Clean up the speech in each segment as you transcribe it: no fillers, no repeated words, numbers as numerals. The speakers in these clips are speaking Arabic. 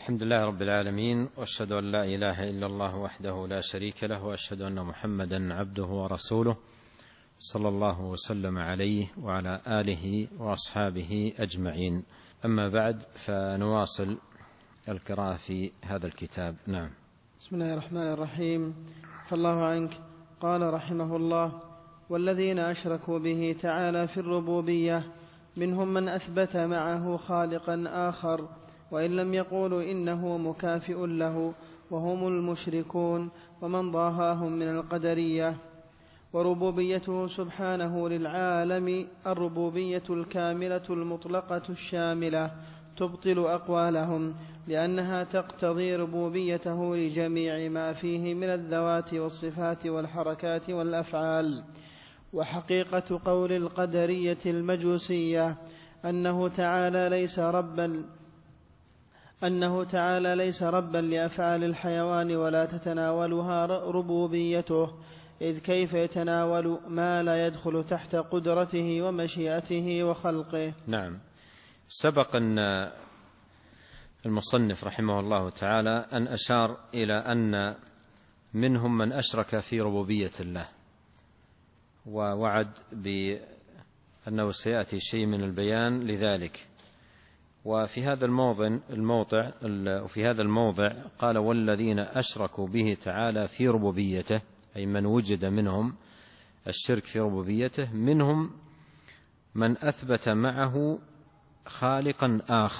الحمد لله رب العالمين، وأشهد أن لا إله إلا الله وحده لا شريك له، وأشهد أن محمدا عبده ورسوله صلى الله وسلم عليه وعلى آله وأصحابه أجمعين. أما بعد، فنواصل القراءة في هذا الكتاب. نعم. بسم الله الرحمن الرحيم. فالله عنك. قال رحمه الله: والذين أشركوا به تعالى في الربوبية منهم من أثبت معه خالقا آخر وإن لم يقولوا إنه مكافئ له، وهم المشركون ومن ضاهاهم من القدرية. وربوبيته سبحانه للعالم الربوبية الكاملة المطلقة الشاملة تبطل أقوالهم، لأنها تقتضي ربوبيته لجميع ما فيه من الذوات والصفات والحركات والأفعال. وحقيقة قول القدرية المجوسية أنه تعالى ليس ربا لأفعال الحيوان ولا تتناولها ربوبيته، إذ كيف يتناول ما لا يدخل تحت قدرته ومشيئته وخلقه. نعم. سبق أن المصنف رحمه الله تعالى أن أشار إلى أن منهم من أشرك في ربوبية الله، ووعد بأنه سيأتي شيء من البيان لذلك. وفي هذا الموضع قال: والذين أشركوا به تعالى في ربوبيته، أي من وجد منهم الشرك في ربوبيته، منهم من أثبت معه خالقا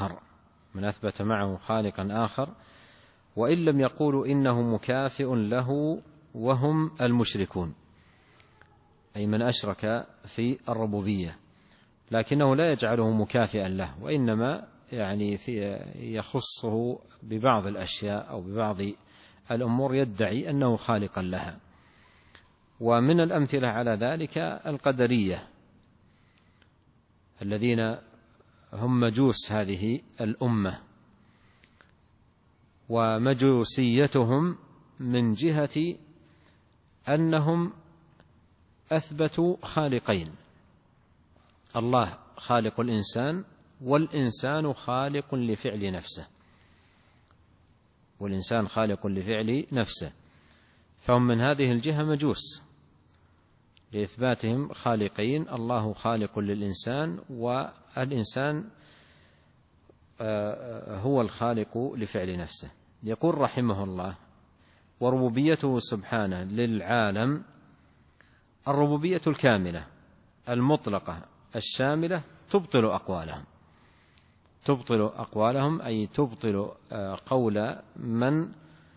آخر وإن لم يقولوا إنه مكافئ له، وهم المشركون، أي من أشرك في الربوبية لكنه لا يجعله مكافئا له، وإنما يخصه ببعض الأشياء أو ببعض الأمور يدعي أنه خالقا لها. ومن الأمثلة على ذلك القدرية الذين هم مجوس هذه الأمة، ومجوسيتهم من جهة أنهم أثبتوا خالقين: الله خالق الإنسان، والإنسان خالق لفعل نفسه، فهم من هذه الجهة مجوس لإثباتهم خالقين: الله خالق للإنسان، والإنسان هو الخالق لفعل نفسه. يقول رحمه الله: وربوبيته سبحانه للعالم الربوبية الكاملة المطلقة الشاملة تبطل أقوالهم، أي تبطل قول من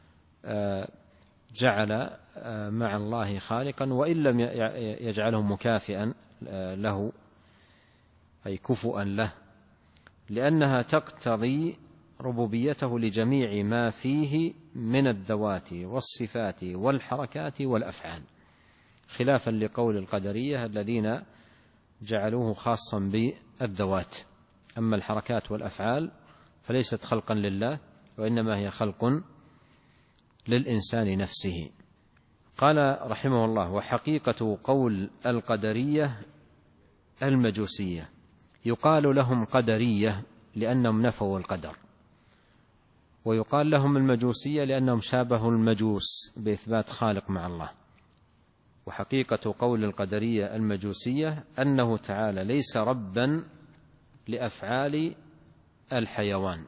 جعل مع الله خالقا وإن لم يجعله مكافئا له، أي كفؤا له، لأنها تقتضي ربوبيته لجميع ما فيه من الذوات والصفات والحركات والأفعال، خلافا لقول القدرية الذين جعلوه خاصا بالذوات. أما الحركات والأفعال فليست خلقا لله، وإنما هي خلق للإنسان نفسه. قال رحمه الله: وحقيقة قول القدرية المجوسية، يقال لهم قدرية لأنهم نفوا القدر، ويقال لهم المجوسية لأنهم شابهوا المجوس بإثبات خالق مع الله. وحقيقة قول القدرية المجوسية أنه تعالى ليس ربا لأفعال الحيوان،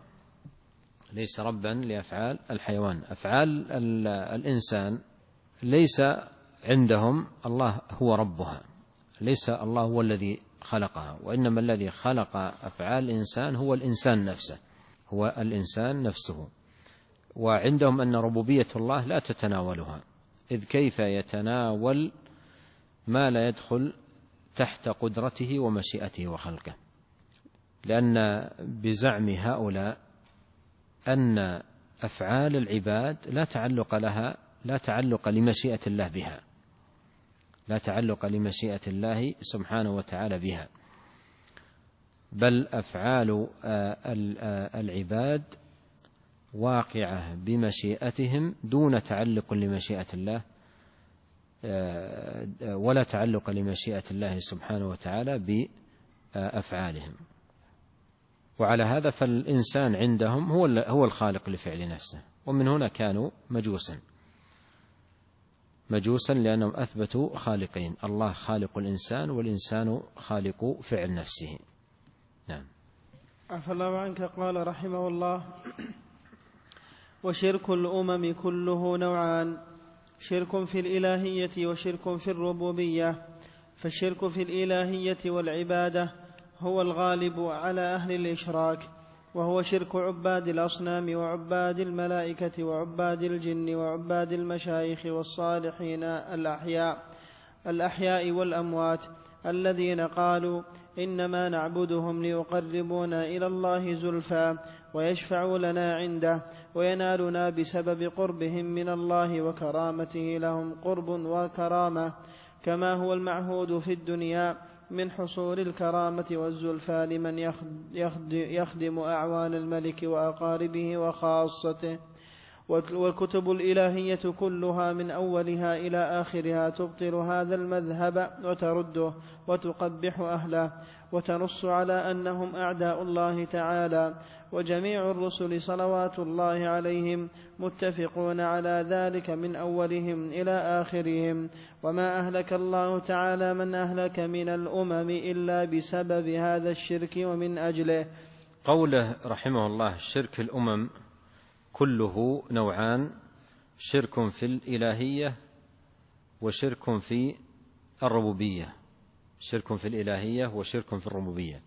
أفعال الإنسان ليس عندهم الله هو ربها، ليس الله هو الذي خلقها، وإنما الذي خلق أفعال الإنسان هو الإنسان نفسه. وعندهم أن ربوبية الله لا تتناولها، إذ كيف يتناول ما لا يدخل تحت قدرته ومشيئته وخلقه، لأن بزعم هؤلاء أن أفعال العباد لا تعلق لمشيئة الله بها، لا تعلق لمشيئة الله سبحانه وتعالى بها، بل أفعال العباد واقعة بمشيئتهم دون تعلق لمشيئة الله، ولا تعلق لمشيئة الله سبحانه وتعالى بأفعالهم. وعلى هذا فالإنسان عندهم هو الخالق لفعل نفسه، ومن هنا كانوا مجوسا لأنهم أثبتوا خالقين، الله خالق الإنسان والإنسان خالق فعل نفسه. نعم. عفى الله عنك. قال رحمه الله: وشرك الأمم كله نوعان: شرك في الإلهية وشرك في الربوبية. فالشرك في الإلهية والعبادة هو الغالب على أهل الإشراك، وهو شرك عباد الأصنام وعباد الملائكة وعباد الجن وعباد المشايخ والصالحين الأحياء والأموات، الذين قالوا إنما نعبدهم ليقربونا إلى الله زلفى ويشفعوا لنا عنده وينالنا بسبب قربهم من الله وكرامته لهم قرب وكرامة، كما هو المعهود في الدنيا من حصول الكرامة والزلفى لمن يخدم أعوان الملك وأقاربه وخاصته. والكتب الإلهية كلها من أولها إلى آخرها تبطل هذا المذهب وترده وتقبح أهله، وتنص على أنهم أعداء الله تعالى، وجميع الرسل صلوات الله عليهم متفقون على ذلك من أولهم إلى آخرهم، وما أهلك الله تعالى من أهلك من الأمم إلا بسبب هذا الشرك ومن أجله. قوله رحمه الله: شرك الأمم كله نوعان: شرك في الإلهية وشرك في الربوبية. شرك في الإلهية وشرك في الربوبية.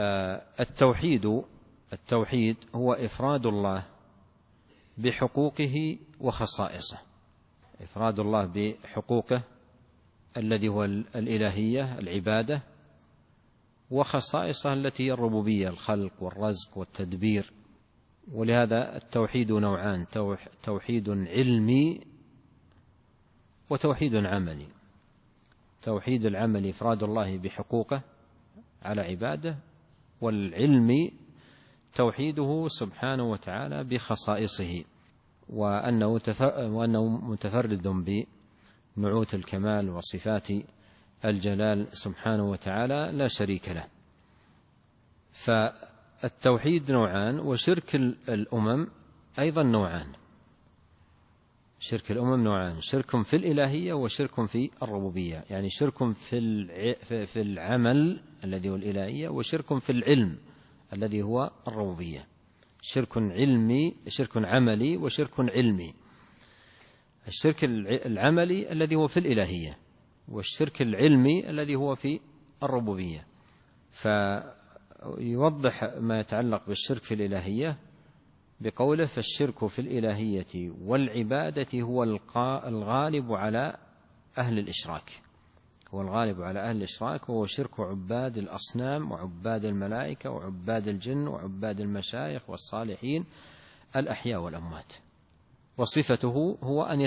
التوحيد هو إفراد الله بحقوقه وخصائصه، إفراد الله بحقوقه الذي هو الإلهية العبادة، وخصائصه التي هي الربوبية الخلق والرزق والتدبير. ولهذا التوحيد نوعان: توحيد علمي وتوحيد عملي. توحيد العمل إفراد الله بحقوقه على عباده، والعلمي توحيده سبحانه وتعالى بخصائصه، وأنه متفرد بنعوت الكمال وصفات الجلال سبحانه وتعالى لا شريك له. فالتوحيد نوعان، وشرك الأمم أيضا نوعان. شرك الأمم نوعان: شرك في الإلهية وشرك في الربوبية، يعني شرك في العمل الذي هو الإلهية، وشرك في العلم الذي هو الربوبية. شرك عملي وشرك علمي. الشرك العملي الذي هو في الإلهية، والشرك العلمي الذي هو في الربوبية. فيوضح ما يتعلق بالشرك في الإلهية بقوله: فالشرك في الإلهية والعبادة هو الغالب على أهل الإشراك. هو الغالب على أهل الإشراك، وهو شرك عباد الأصنام وعباد الملائكة وعباد الجن وعباد المشايخ والصالحين الأحياء والأموات. وصفته هو أن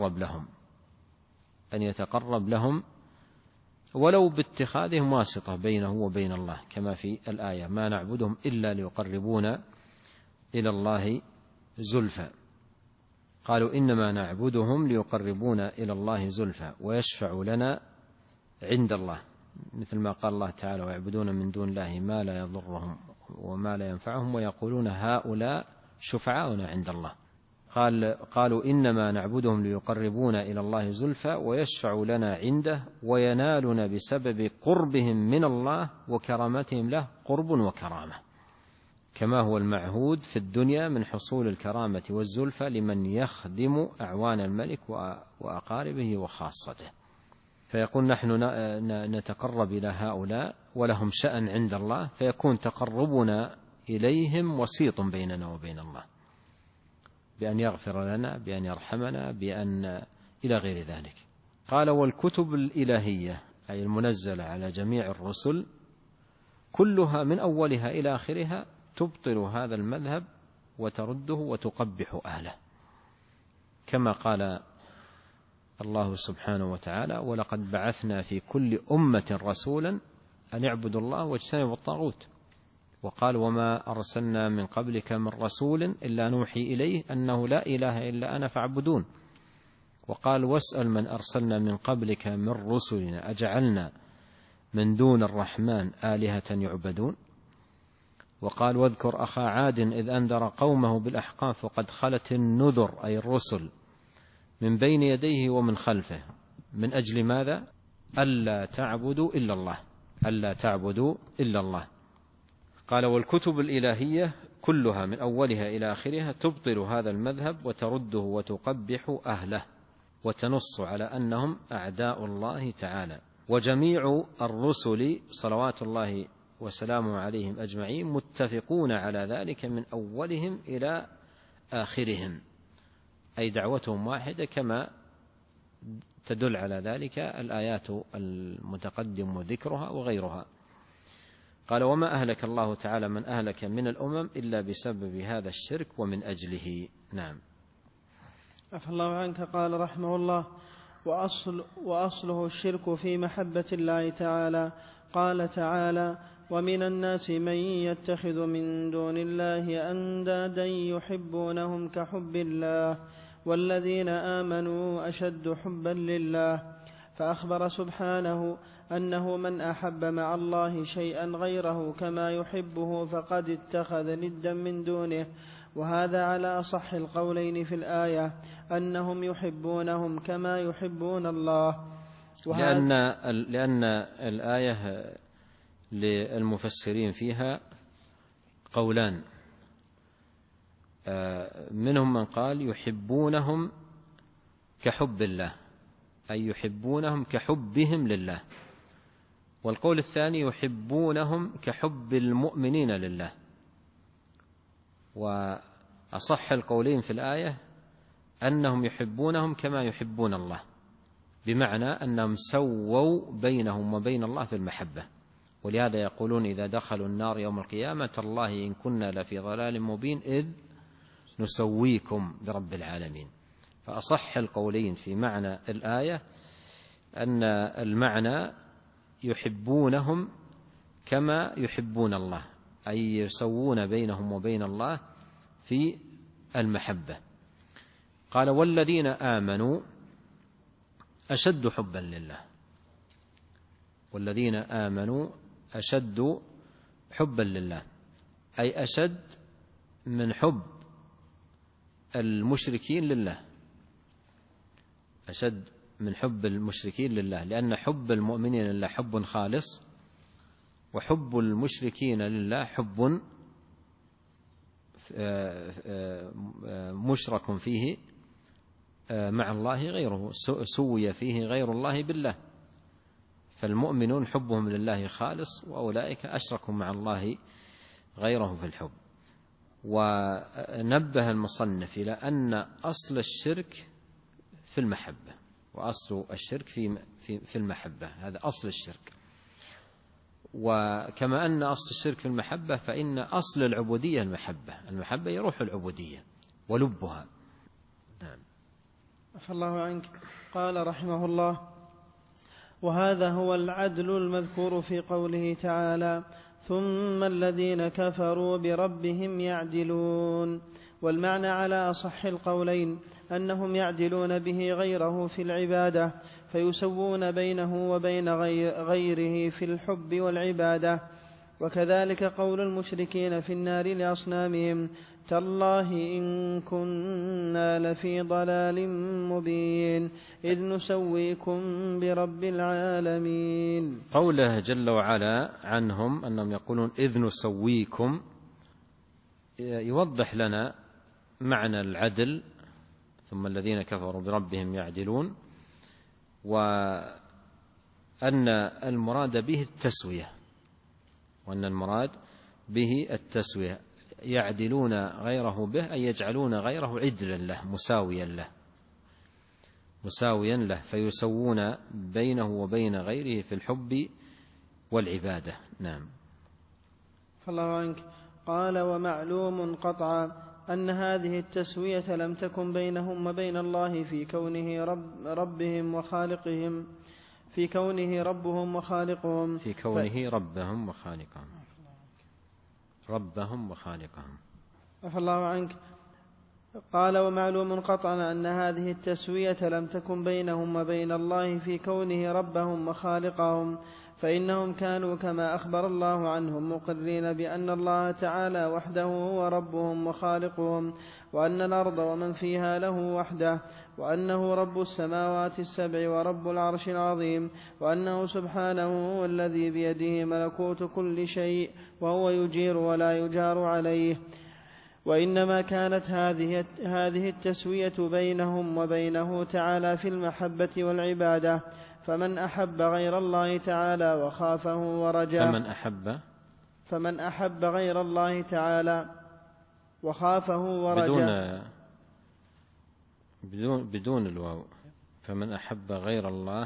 يتقرب لهم ولو باتخاذهم واسطة بينه وبين الله، كما في الآية: ما نعبدهم إلا ليقربونا إلى الله زلفى. قالوا إنما نعبدهم ليقربونا إلى الله زلفى ويشفعوا لنا عند الله، مثل ما قال الله تعالى: ويعبدون من دون الله ما لا يضرهم وما لا ينفعهم ويقولون هؤلاء شفعاؤنا عند الله. قالوا إنما نعبدهم ليقربونا إلى الله زلفى ويشفعوا لنا عنده وينالنا بسبب قربهم من الله وكرامتهم له قرب وكرامة، كما هو المعهود في الدنيا من حصول الكرامة والزلفى لمن يخدم أعوان الملك وأقاربه وخاصته. فيقول: نحن نتقرب إلى هؤلاء ولهم شأن عند الله، فيكون تقربنا إليهم وسيط بيننا وبين الله، بأن يغفر لنا، بأن يرحمنا، بأن إلى غير ذلك. قال: والكتب الإلهية أي المنزلة على جميع الرسل كلها من أولها إلى آخرها تبطل هذا المذهب وترده وتقبح أهله، كما قال الله سبحانه وتعالى: ولقد بعثنا في كل أمة رسولا أن اعبدوا الله واجتنبوا الطاغوت. وقال: وما أرسلنا من قبلك من رسول إلا نوحي إليه أنه لا إله إلا أنا فاعبدون. وقال: واسأل من أرسلنا من قبلك من رسلنا أجعلنا من دون الرحمن آلهة يعبدون. وقال واذكر أخا عاد إذ أنذر قومه بالأحقاف وقد خلت النذر أي الرسل من بين يديه ومن خلفه من أجل ماذا؟ ألا تعبدوا إلا الله، ألا تعبدوا إلا الله. قال والكتب الإلهية كلها من أولها إلى آخرها تبطل هذا المذهب وترده وتقبح أهله وتنص على أنهم أعداء الله تعالى. وجميع الرسل صلوات الله وسلامه عليهم أجمعين متفقون على ذلك من أولهم إلى آخرهم، أي دعوتهم واحدة كما تدل على ذلك الآيات المتقدم ذكرها وغيرها. قال وما أهلك الله تعالى من أهلك من الأمم إلا بسبب هذا الشرك ومن أجله. نعم. عفى الله عنك. قال رحمه الله وأصله الشرك في محبة الله تعالى. قال تعالى ومن الناس من يتخذ من دون الله أندادا يحبونهم كحب الله والذين آمنوا أشد حبا لله. فأخبر سبحانه أنه من أحب مع الله شيئا غيره كما يحبه فقد اتخذ ندا من دونه، وهذا على أصح القولين في الآية أنهم يحبونهم كما يحبون الله. لأن الآية للمفسرين فيها قولان، منهم من قال يحبونهم كحب الله أي يحبونهم كحبهم لله، والقول الثاني يحبونهم كحب المؤمنين لله. وأصح القولين في الآية أنهم يحبونهم كما يحبون الله، بمعنى أنهم سووا بينهم وبين الله في المحبة. ولهذا يقولون إذا دخلوا النار يوم القيامة تالله إن كنا لفي ضلال مبين إذ نسويكم برب العالمين. فأصح القولين في معنى الآية أن المعنى يحبونهم كما يحبون الله، أي يسوون بينهم وبين الله في المحبة. قال والذين آمنوا أشد حبا لله، والذين آمنوا أشد حبا لله أي أشد من حب المشركين لله، أشد من حب المشركين لله، لأن حب المؤمنين لله حب خالص، وحب المشركين لله حب مشرك فيه مع الله غيره، سوي فيه غير الله بالله. فالمؤمنون حبهم لله خالص، وأولئك أشركوا مع الله غيره في الحب. ونبه المصنف إلى أن أصل الشرك في المحبة، وأصل الشرك في المحبة، هذا أصل الشرك. وكما أن أصل الشرك في المحبة فإن أصل العبودية المحبة يروح العبودية ولبها. نعم. عفى الله عنك. قال رحمه الله وهذا هو العدل المذكور في قوله تعالى ثم الذين كفروا بربهم يعدلون. والمعنى على أصح القولين أنهم يعدلون به غيره في العبادة، فيسوون بينه وبين غيره في الحب والعبادة. وكذلك قول المشركين في النار لأصنامهم تالله إن كنا لفي ضلال مبين إذ نسويكم برب العالمين. قوله جل وعلا عنهم أنهم يقولون إذ نسويكم يوضح لنا معنى العدل، ثم الذين كفروا بربهم يعدلون، وأن المراد به التسوية، وأن المراد به التسوية، يعدلون غيره به أي يجعلون غيره عدلا له مساويا له فيسوون بينه وبين غيره في الحب والعبادة. نعم. فالله عنك. قال ومعلوم قطعا أن هذه التسوية لم تكن بينهم وبين الله في كونه ربهم وخالقهم، في كونه ربهم وخالقهم، في كونه ربهم وخالقهم. عفى الله عنك. قال ومعلوم قطعا أن هذه التسوية لم تكن بينهم وبين الله في كونه ربهم وخالقهم، فإنهم كانوا كما أخبر الله عنهم مقرين بأن الله تعالى وحده هو ربهم وخالقهم، وأن الأرض ومن فيها له وحده، وأنه رب السماوات السبع ورب العرش العظيم، وأنه سبحانه هو الذي بيده ملكوت كل شيء وهو يجير ولا يجار عليه. وإنما كانت هذه التسوية بينهم وبينه تعالى في المحبة والعبادة، فمن أحب غير الله تعالى وخافه ورجاه فمن أحب غير الله تعالى وخافه ورجاه بدون الواو، فمن أحب غير الله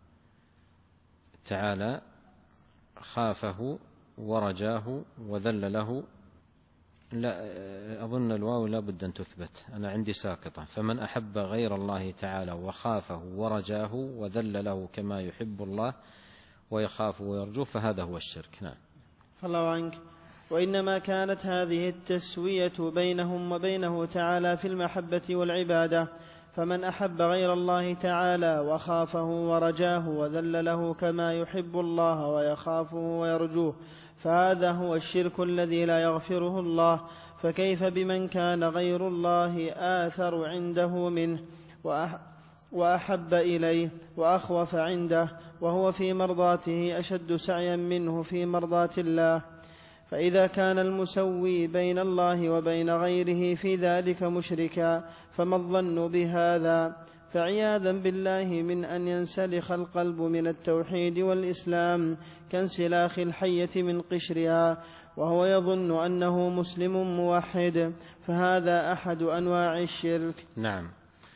تعالى خافه ورجاه وذل له. لا أظن الواو لا بد أن تثبت، أنا عندي ساقطة. فمن أحب غير الله تعالى وخافه ورجاه وذل له كما يحب الله ويخاف ويرجو، فهذا هو الشرك. نعم. الله عنك. وإنما كانت هذه التسوية بينهم وبينه تعالى في المحبة والعبادة، فمن أحب غير الله تعالى وخافه ورجاه وذل له كما يحب الله ويخافه ويرجوه، فهذا هو الشرك الذي لا يغفره الله. فكيف بمن كان غير الله آثر عنده منه وأحب إليه وأخوف عنده، وهو في مرضاته أشد سعيا منه في مرضاة الله؟ فإذا كان المسوي بين الله وبين غيره في ذلك مشركا، فما الظن بهذا؟ فعياذا بالله من أن ينسلخ القلب من التوحيد والإسلام كانسلاخ الحية من قشرها وهو يظن أنه مسلم موحد، فهذا أحد أنواع الشرك. نعم.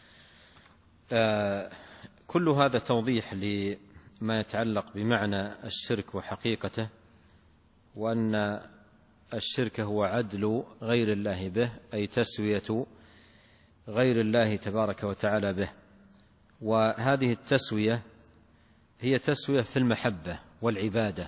كل هذا توضيح لما يتعلق بمعنى الشرك وحقيقته، وأن الشرك هو عدل غير الله به، أي تسوية غير الله تبارك وتعالى به. وهذه التسوية هي تسوية في المحبة والعبادة.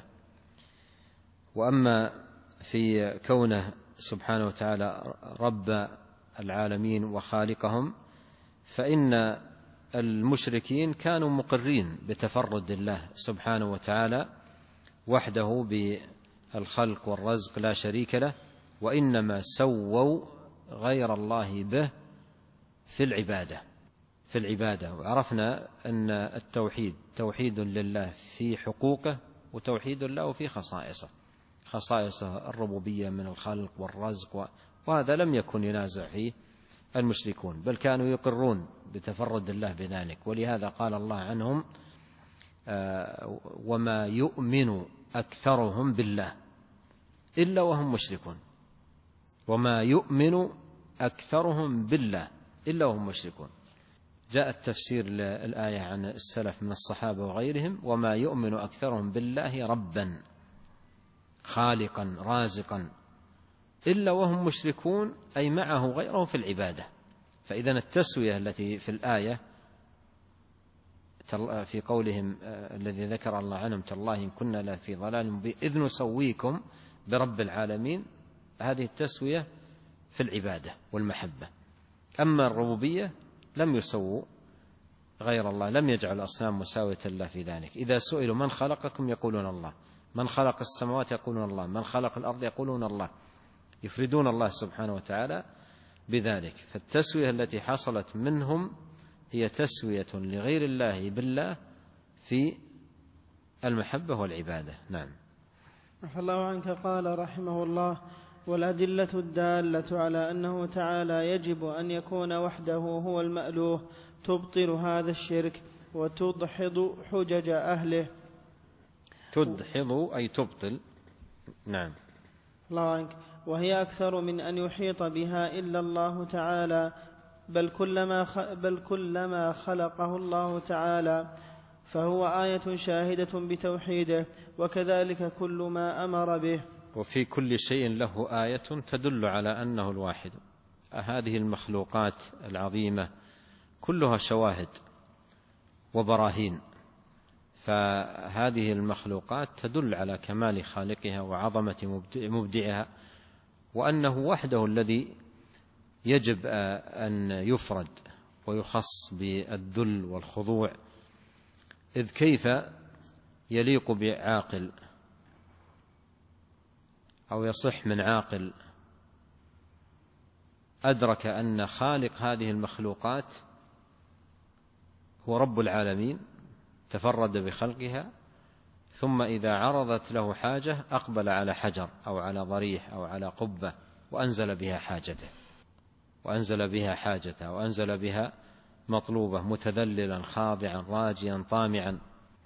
وأما في كونه سبحانه وتعالى رب العالمين وخالقهم، فإن المشركين كانوا مقرين بتفرد الله سبحانه وتعالى وحده بالخلق والرزق لا شريك له، وإنما سووا غير الله به في العبادة. وعرفنا أن التوحيد توحيد لله في حقوقه، وتوحيد له في خصائصه الربوبية من الخلق والرزق، وهذا لم يكن ينازع فيه المشركون، بل كانوا يقرون بتفرد الله بذلك. ولهذا قال الله عنهم: وما يؤمن أكثرهم بالله إلا وهم مشركون. وما يؤمن أكثرهم بالله إلا وهم مشركون. جاء التفسير للآية عن السلف من الصحابة وغيرهم: وما يؤمن أكثرهم بالله ربا خالقا رازقا إلا وهم مشركون، أي معه غيره في العبادة. فإذا التسوية التي في الآية في قولهم الذي ذكر الله عنهم: تالله إن كنا لفي ضلال مبين إذ نسويكم برب العالمين، هذه التسوية في العبادة والمحبة. أما الربوبية لم يسووا غير الله، لم يجعل الأصنام مساوية الله في ذلك. إذا سئلوا من خلقكم يقولون الله، من خلق السماوات يقولون الله، من خلق الأرض يقولون الله، يفردون الله سبحانه وتعالى بذلك. فالتسوية التي حصلت منهم هي تسوية لغير الله بالله في المحبة والعبادة. نعم. عفى الله عنك. قال رحمه الله: والأدلة الدالة على أنه تعالى يجب أن يكون وحده هو المألوه تبطل هذا الشرك وتدحض حجج أهله. تدحض أي تبطل. نعم. الله عنك. وهي أكثر من أن يحيط بها إلا الله تعالى، بل كلما خلقه الله تعالى فهو آية شاهدة بتوحيده، وكذلك كل ما أمر به. وفي كل شيء له آية تدل على أنه الواحد. هذه المخلوقات العظيمة كلها شواهد وبراهين، فهذه المخلوقات تدل على كمال خالقها وعظمة مبدعها، وأنه وحده الذي يجب أن يفرد ويخص بالذل والخضوع. إذ كيف يليق بعاقل أو يصح من عاقل أدرك أن خالق هذه المخلوقات هو رب العالمين تفرد بخلقها، ثم إذا عرضت له حاجة أقبل على حجر أو على ضريح أو على قبة وأنزل بها حاجته وأنزل بها مطلوبة، متذللا خاضعا راجيا طامعا.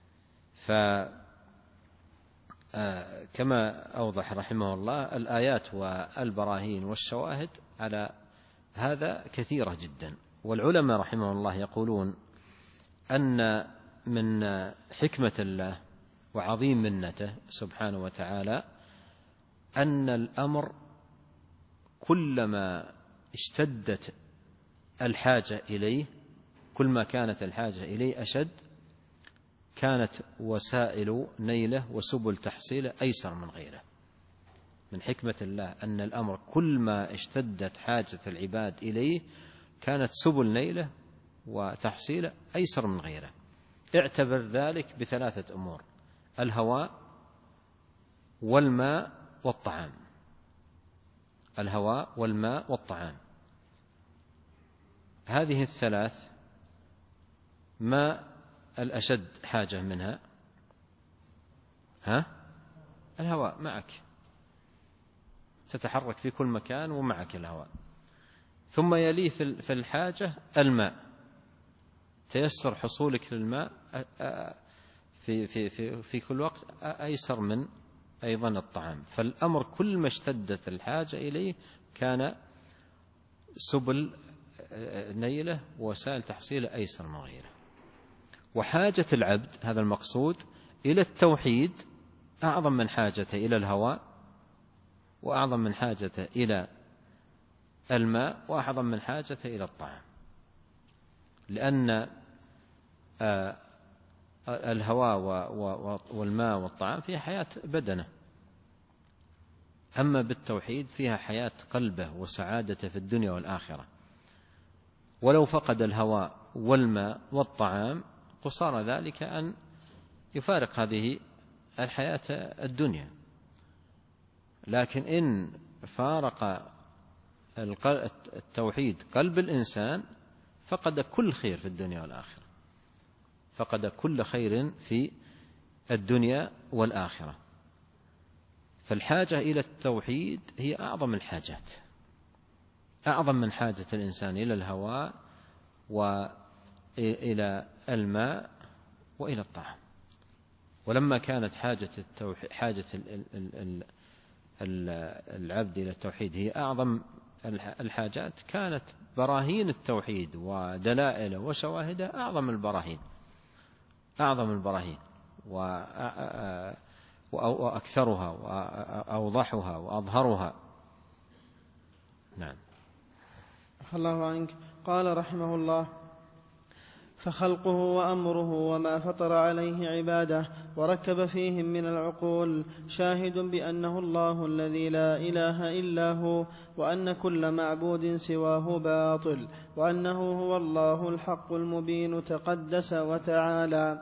فكما أوضح رحمه الله الآيات والبراهين والشواهد على هذا كثيرة جدا. والعلماء رحمه الله يقولون أن من حكمة الله وعظيم منته سبحانه وتعالى أن الأمر كلما اشتدت الحاجة إليه، كل ما كانت الحاجة إليه أشد، كانت وسائل نيله وسبل تحصيله أيسر من غيره. من حكمة الله أن الأمر كل ما اشتدت حاجة العباد إليه كانت سبل نيله وتحصيله أيسر من غيره. اعتبر ذلك بثلاثة أمور: الهواء والماء والطعام. الهواء والماء والطعام، هذه الثلاث ما الأشد حاجة منها؟ الهواء، معك تتحرك في كل مكان ومعك الهواء. ثم يليه في الحاجة الماء، تيسر حصولك للماء في كل وقت أيسر من أيضا الطعام. فالأمر كل ما اشتدت الحاجة إليه كان سبل نيله ووسائل تحصيله أيسر من غيره. وحاجة العبد، هذا المقصود، إلى التوحيد أعظم من حاجته إلى الهواء، وأعظم من حاجته إلى الماء، وأعظم من حاجته إلى الطعام، لأن الهواء والماء والطعام فيها حياة بدنه، أما بالتوحيد فيها حياة قلبه وسعادته في الدنيا والآخرة. ولو فقد الهواء والماء والطعام قصار ذلك أن يفارق هذه الحياة الدنيا. لكن إن فارق التوحيد قلب الإنسان فقد كل خير في الدنيا والآخرة، فقد كل خير في الدنيا والآخرة. فالحاجة إلى التوحيد هي أعظم الحاجات، أعظم من حاجة الإنسان إلى الهواء وإلى الماء وإلى الطعام. ولما كانت حاجة العبد إلى التوحيد هي أعظم الحاجات، كانت براهين التوحيد ودلائله وشواهده أعظم البراهين وأكثرها وأوضحها وأظهرها. نعم. الله عنك. قال رحمه الله: فخلقه وأمره وما فطر عليه عباده وركب فيهم من العقول شاهد بأنه الله الذي لا إله إلا هو، وأن كل معبود سواه باطل، وأنه هو الله الحق المبين تقدس وتعالى.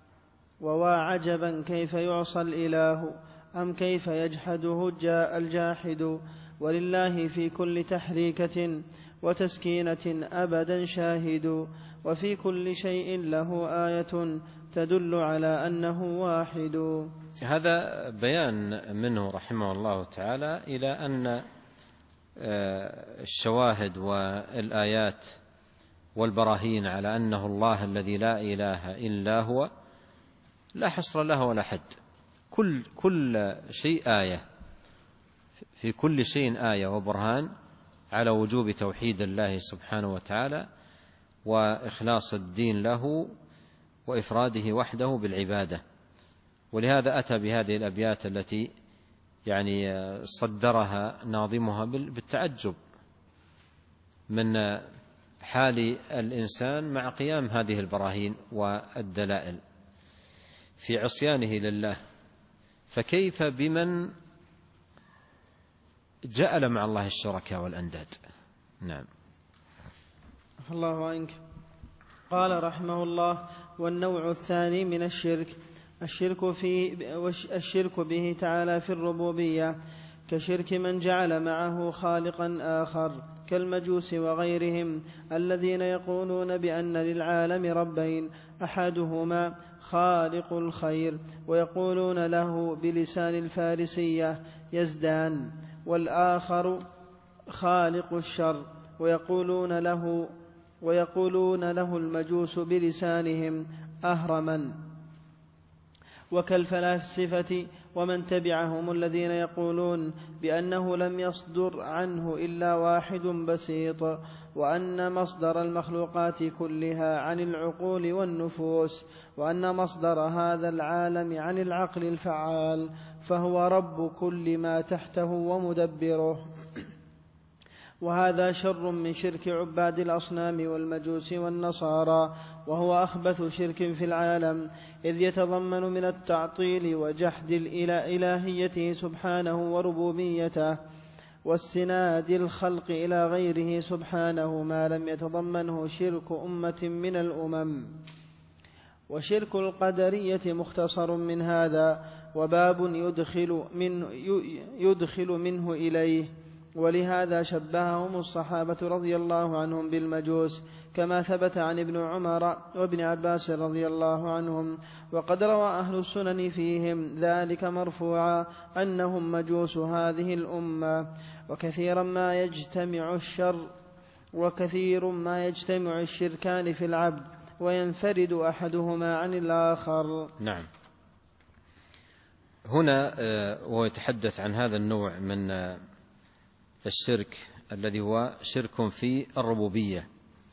وعجبا كيف يعصى الإله، أم كيف يجحده الجاحد. ولله في كل تحريكة وتسكينة أبدا شاهد، وفي كل شيء له آية تدل على أنه واحد. هذا بيان منه رحمه الله تعالى إلى أن الشواهد والآيات والبراهين على أنه الله الذي لا إله إلا هو لا حصر له ولا حد. كل شيء آية، في كل شيء آية وبرهان على وجوب توحيد الله سبحانه وتعالى وإخلاص الدين له وإفراده وحده بالعبادة. ولهذا أتى بهذه الأبيات التي يعني صدرها ناظمها بالتعجب من حال الإنسان مع قيام هذه البراهين والدلائل في عصيانه لله، فكيف بمن جعل مع الله الشركاء والأنداد. نعم. الله عنك. قال رحمه الله: والنوع الثاني من الشرك الشرك به تعالى في الربوبية كشرك من جعل معه خالقا آخر كالمجوس وغيرهم الذين يقولون بأن للعالم ربين، أحدهما خالق الخير ويقولون له بلسان الفارسية يزدان، والآخر خالق الشر ويقولون له المجوس بلسانهم أهرمن. وكالفلاسفة ومن تبعهم الذين يقولون بأنه لم يصدر عنه إلا واحد بسيط، وأن مصدر المخلوقات كلها عن العقول والنفوس، وأن مصدر هذا العالم عن العقل الفعال، فهو رب كل ما تحته ومدبره. وهذا شر من شرك عباد الأصنام والمجوس والنصارى، وهو أخبث شرك في العالم، إذ يتضمن من التعطيل وجحد إلهيته سبحانه وربوبيته واستناد الخلق إلى غيره سبحانه ما لم يتضمنه شرك أمة من الأمم. وشرك القدرية مختصر من هذا، وباب يدخل منه إليه، ولهذا شبههم الصحابة رضي الله عنهم بالمجوس، كما ثبت عن ابن عمر وابن عباس رضي الله عنهم. وقد روى أهل السنن فيهم ذلك مرفوعا أنهم مجوس هذه الأمة. وكثير ما يجتمع الشركان في العبد وينفرد أحدهما عن الآخر. نعم. هنا ويتحدث عن هذا النوع من الشرك الذي هو شرك في الربوبية.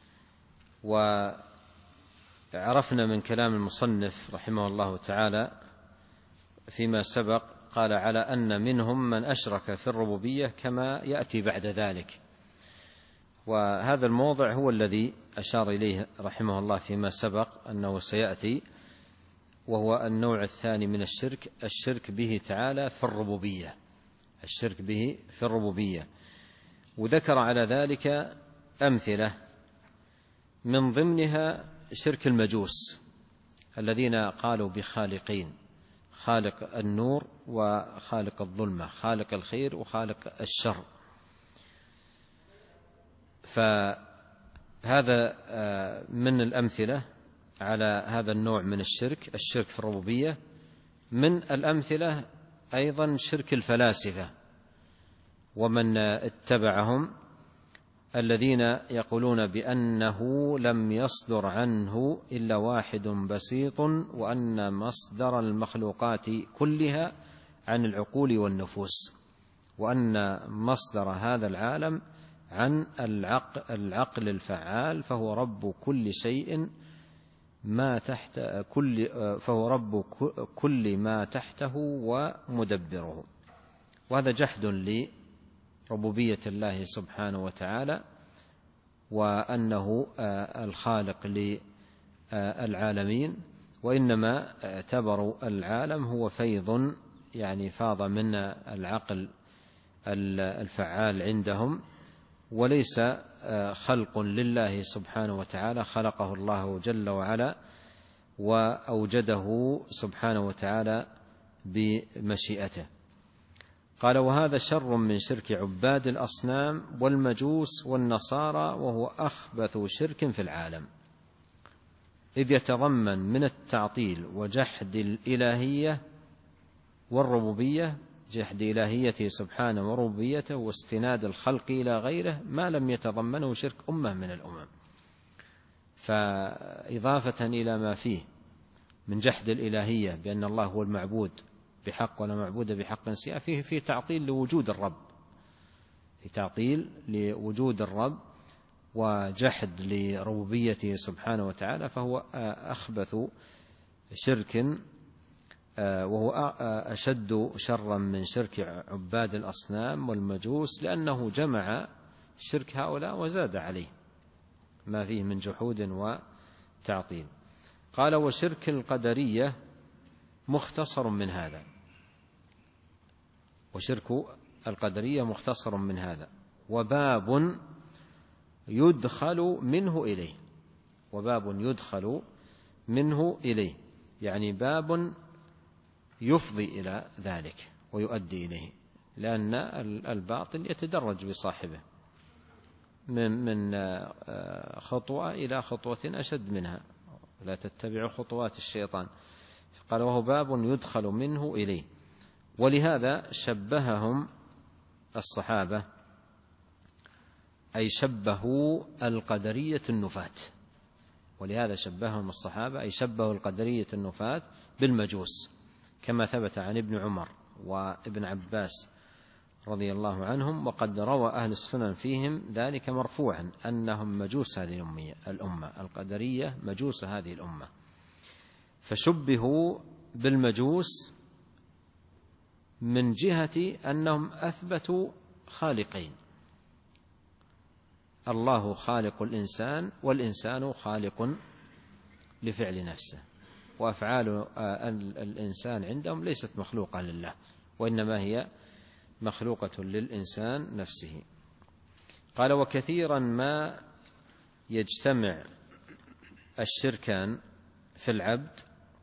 وعرفنا من كلام المصنف رحمه الله تعالى فيما سبق، قال على أن منهم من أشرك في الربوبية كما يأتي بعد ذلك، وهذا الموضع هو الذي أشار إليه رحمه الله فيما سبق أنه سيأتي، وهو النوع الثاني من الشرك، الشرك به تعالى في الربوبية، الشرك به في الربوبية. وذكر على ذلك أمثلة من ضمنها شرك المجوس الذين قالوا بخالقين، خالق النور وخالق الظلمة، خالق الخير وخالق الشر. فهذا من الأمثلة على هذا النوع من الشرك، الشرك في الربوبية. من الأمثلة أيضا شرك الفلاسفة ومن اتبعهم الذين يقولون بأنه لم يصدر عنه إلا واحد بسيط، وأن مصدر المخلوقات كلها عن العقول والنفوس، وأن مصدر هذا العالم عن العقل الفعال، فهو رب كل شيء ما تحت فهو رب كل ما تحته ومدبره. وهذا جحد لربوبية الله سبحانه وتعالى، وأنه الخالق للعالمين، وإنما اعتبروا العالم هو فيض، يعني فاض من العقل الفعال عندهم، وليس خلق لله سبحانه وتعالى، خلقه الله جل وعلا وأوجده سبحانه وتعالى بمشيئته. قال: وهذا شر من شرك عباد الأصنام والمجوس والنصارى، وهو أخبث شرك في العالم، إذ يتضمن من التعطيل وجحد الإلهية والربوبية، جحد إلهيته سبحانه وربوبيته، واستناد الخلق إلى غيره ما لم يتضمنه شرك أمة من الأمم. فإضافة إلى ما فيه من جحد الإلهية بأن الله هو المعبود بحق ولا معبود بحق سواه، فيه تعطيل لوجود الرب، في تعطيل لوجود الرب وجحد لربوبيته سبحانه وتعالى، فهو أخبث شرك، وهو أشد شرا من شرك عباد الأصنام والمجوس، لأنه جمع شرك هؤلاء وزاد عليه ما فيه من جحود وتعطيل. قال: وشرك القدرية مختصر من هذا، وشرك القدرية مختصر من هذا، وباب يدخل منه إليه، وباب يدخل منه إليه، يعني باب يفضي إلى ذلك ويؤدي إليه، لأن الباطل يتدرج بصاحبه من خطوة إلى خطوة أشد منها، لا تتبعوا خطوات الشيطان. قال وهو باب يدخل منه إليه. ولهذا شبههم الصحابة، أي شبهوا القدرية النفاة، ولهذا شبههم الصحابة أي شبهوا القدرية النفاة بالمجوس، كما ثبت عن ابن عمر وابن عباس رضي الله عنهم، وقد روى أهل السنن فيهم ذلك مرفوعا أنهم مجوس هذه الأمة، القدرية مجوس هذه الأمة. فشبهوا بالمجوس من جهة أنهم أثبتوا خالقين، الله خالق الإنسان والإنسان خالق لفعل نفسه، وأفعال الإنسان عندهم ليست مخلوقة لله، وإنما هي مخلوقة للإنسان نفسه. قال وكثيرا ما يجتمع الشركان في العبد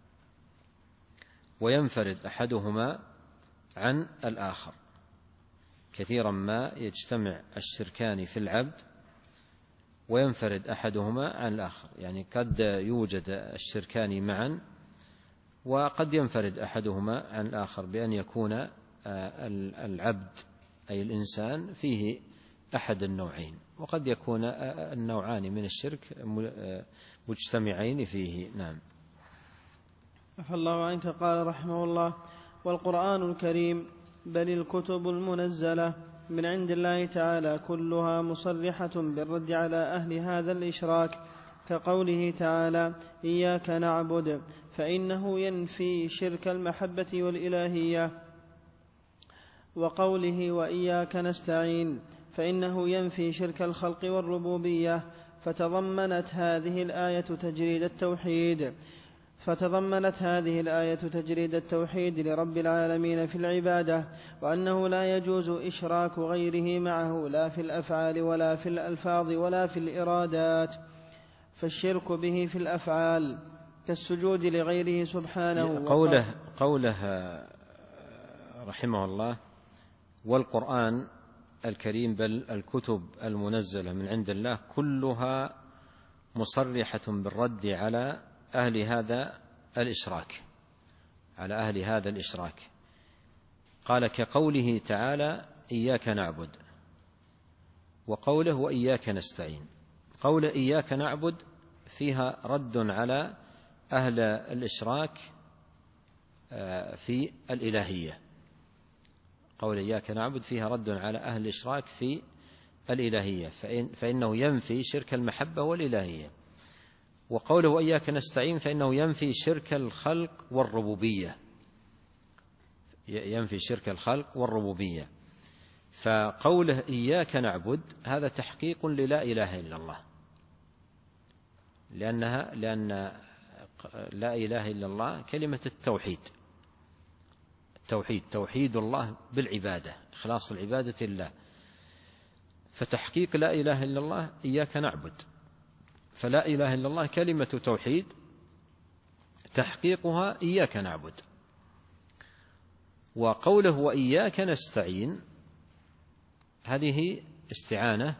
وينفرد أحدهما عن الآخر، كثيرا ما يجتمع الشركان في العبد وينفرد أحدهما عن الآخر، يعني قد يوجد الشركان معا وقد ينفرد أحدهما عن الآخر بأن يكون العبد أي الإنسان فيه أحد النوعين، وقد يكون النوعان من الشرك مجتمعين فيه. نعم. عفى الله عنك. قال رحمه الله والقرآن الكريم بل الكتب المنزلة من عند الله تعالى كلها مصرحة بالرد على أهل هذا الإشراك، كقوله تعالى إياك نعبد فإنه ينفي شرك المحبة والإلهية، وقوله وإياك نستعين فإنه ينفي شرك الخلق والربوبية. فتضمنت هذه الآية تجريد التوحيد لرب العالمين في العبادة، وأنه لا يجوز إشراك غيره معه لا في الأفعال ولا في الألفاظ ولا في الإرادات، فالشرك به في الأفعال كالسجود لغيره سبحانه. قوله رحمه الله والقرآن الكريم بل الكتب المنزلة من عند الله كلها مصرحة بالرد على أهل هذا الإشراك، قال كقوله تعالى إياك نعبد، وقوله وإياك نستعين. قول إياك نعبد فيها رد على أهل الإشراك في الإلهية، قول إياك نعبد فيها رد على أهل الإشراك في الإلهية، فإنه ينفي شرك المحبة والإلهية. وقوله وإياك نستعين فإنه ينفي شرك الخلق والربوبية، فقوله إياك نعبد هذا تحقيق للا إله إلا الله، لأن لا إله إلا الله كلمة توحيد الله بالعبادة، إخلاص العبادة لله، فتحقيق لا إله إلا الله إياك نعبد، فلا إله إلا الله كلمة توحيد تحقيقها إياك نعبد. وقوله وإياك نستعين هذه استعانة،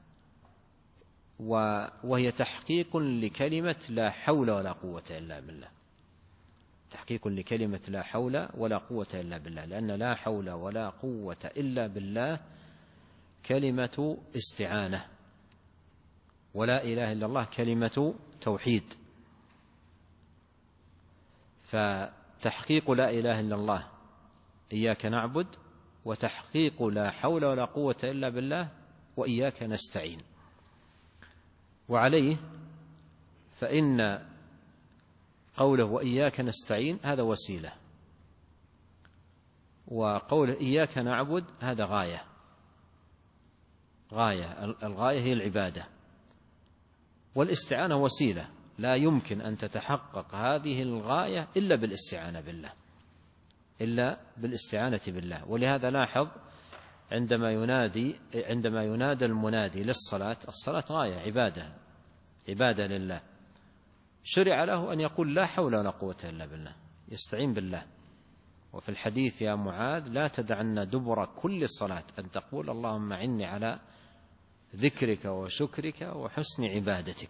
وهي تحقيق لكلمة لا حول ولا قوة إلا بالله، تحقيق لكلمة لا حول ولا قوة إلا بالله، لأن لا حول ولا قوة إلا بالله كلمة استعانة، ولا إله إلا الله كلمة توحيد. فتحقيق لا إله إلا الله إياك نعبد، وتحقيق لا حول ولا قوة إلا بالله وإياك نستعين. وعليه فإن قوله وإياك نستعين هذا وسيلة، وقوله إياك نعبد هذا غاية، الغاية هي العبادة، والاستعانة وسيلة، لا يمكن أن تتحقق هذه الغاية إلا بالاستعانة بالله. ولهذا لاحظ عندما ينادى المنادي للصلاة، الصلاة غاية، عبادة لله، شرع له أن يقول لا حول ولا قوة إلا بالله، يستعين بالله، وفي الحديث يا معاذ لا تدعن دبر كل صلاة أن تقول اللهم أعني على ذكرك وشكرك وحسن عبادتك.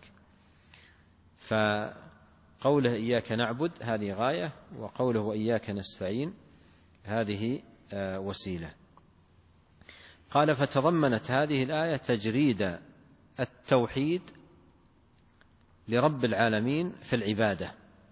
فقوله إياك نعبد هذه غاية، وقوله وإياك نستعين هذه وسيلة. قال فتضمنت هذه الآية تجريد التوحيد لرب العالمين في العبادة،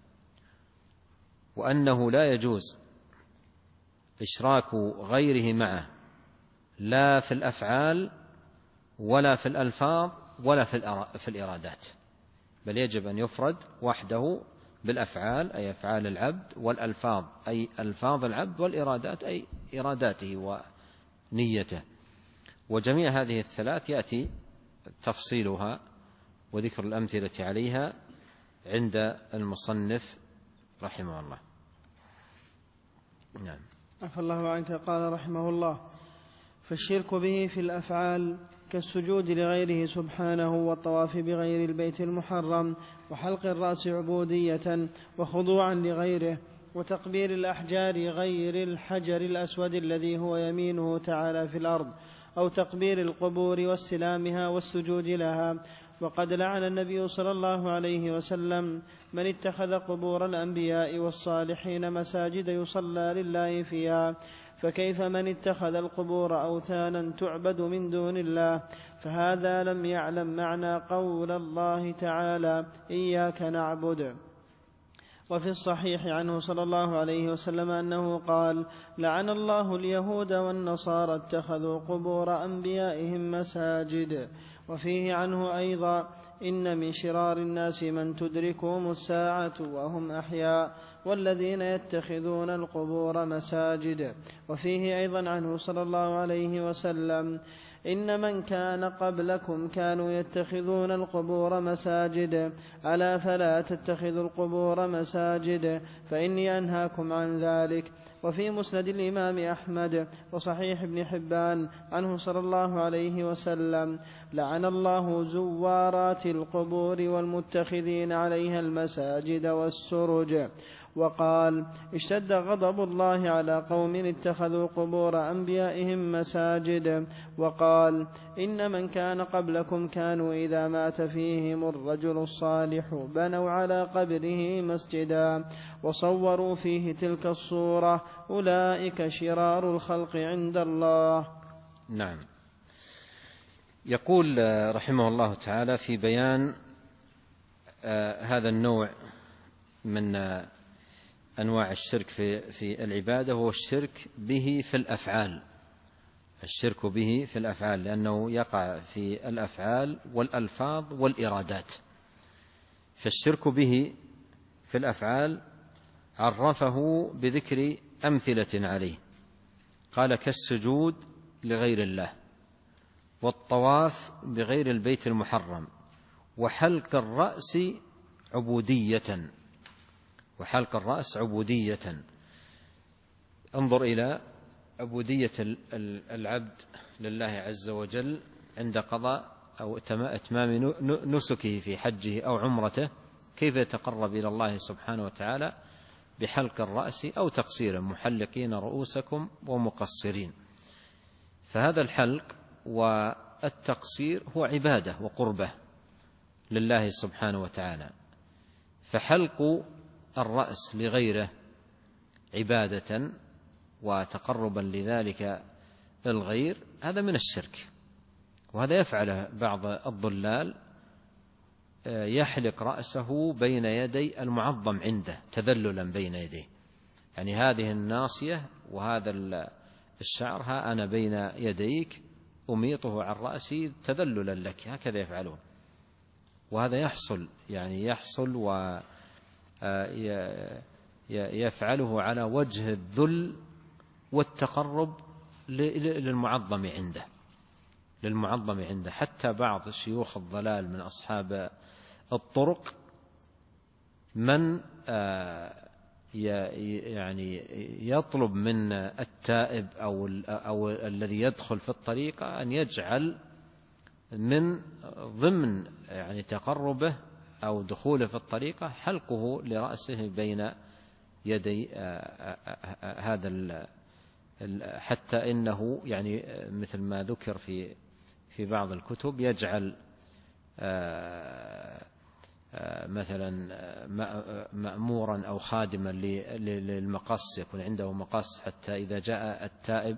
وأنه لا يجوز إشراك غيره معه لا في الأفعال ولا في الألفاظ ولا في الإرادات، بل يجب أن يفرد وحده بالأفعال أي أفعال العبد، والألفاظ أي ألفاظ العبد، والإرادات أي إراداته ونيته. وجميع هذه الثلاث يأتي تفصيلها وذكر الأمثلة عليها عند المصنف رحمه الله. نعم. عفى الله عنك. قال رحمه الله: فالشرك به في الأفعال كالسجود لغيره سبحانه، والطواف بغير البيت المحرم، وحلق الرأس عبودية وخضوعا لغيره، وتقبير الأحجار غير الحجر الأسود الذي هو يمينه تعالى في الأرض، أو تقبير القبور واستلامها والسجود لها. وقد لعن النبي صلى الله عليه وسلم من اتخذ قبور الأنبياء والصالحين مساجد يصلى لله فيها، فكيف من اتخذ القبور أوثانا تعبد من دون الله؟ فهذا لم يعلم معنى قول الله تعالى إياك نعبد. وفي الصحيح عنه صلى الله عليه وسلم أنه قال: لعن الله اليهود والنصارى اتخذوا قبور أنبيائهم مساجد. وفيه عنه أيضا: إن من شرار الناس من تدركهم الساعة وهم أحياء، والذين يتخذون القبور مساجد. وفيه أيضا عنه صلى الله عليه وسلم: إن من كان قبلكم كانوا يتخذون القبور مساجد، ألا فلا تتخذوا القبور مساجد فإني أنهاكم عن ذلك. وفي مسند الإمام أحمد وصحيح ابن حبان عنه صلى الله عليه وسلم: لعن الله زوارات القبور والمتخذين عليها المساجد والسرج. وقال: اشتد غضب الله على قوم اتخذوا قبور أنبيائهم مساجد. وقال: إن من كان قبلكم كانوا إذا مات فيهم الرجل الصالح بنوا على قبره مسجدا وصوروا فيه تلك الصورة، أولئك شرار الخلق عند الله. نعم. يقول رحمه الله تعالى في بيان هذا النوع من أنواع الشرك في العبادة، هو الشرك به في الأفعال. الشرك به في الأفعال لأنه يقع في الأفعال والألفاظ والإرادات. فالشرك به في الأفعال عرفه بذكر أمثلة عليه، قال: كالسجود لغير الله، والطواف بغير البيت المحرم، وحلق الرأس عبودية. وحلق الرأس عبودية. انظر إلى عبودية العبد لله عز وجل عند قضاء أو إتمام نسكه في حجه أو عمرته، كيف يتقرب إلى الله سبحانه وتعالى؟ بحلق الرأس أو تقصيره، محلقين رؤوسكم ومقصرين. فهذا الحلق والتقصير هو عبادة وقربة لله سبحانه وتعالى. فحلق الرأس لغيره عبادة وتقربا لذلك للغير هذا من الشرك، وهذا يفعله بعض الضلال، يحلق رأسه بين يدي المعظم عنده تذللا بين يديه، يعني هذه الناصية وهذا الشعر ها أنا بين يديك أميطه عن رأسي تذللا لك، هكذا يفعلون. وهذا يحصل ويفعله على وجه الذل والتقرب للمعظم عنده. حتى بعض شيوخ الضلال من أصحاب الطرق من يعني يطلب من التائب أو الذي يدخل في الطريقة أن يجعل من ضمن يعني تقربه أو دخوله في الطريقة حلقه لرأسه بين يدي هذا حتى إنه يعني مثل ما ذكر في بعض الكتب يجعل مثلا مأمورا أو خادما للمقص، يكون عنده مقص حتى إذا جاء التائب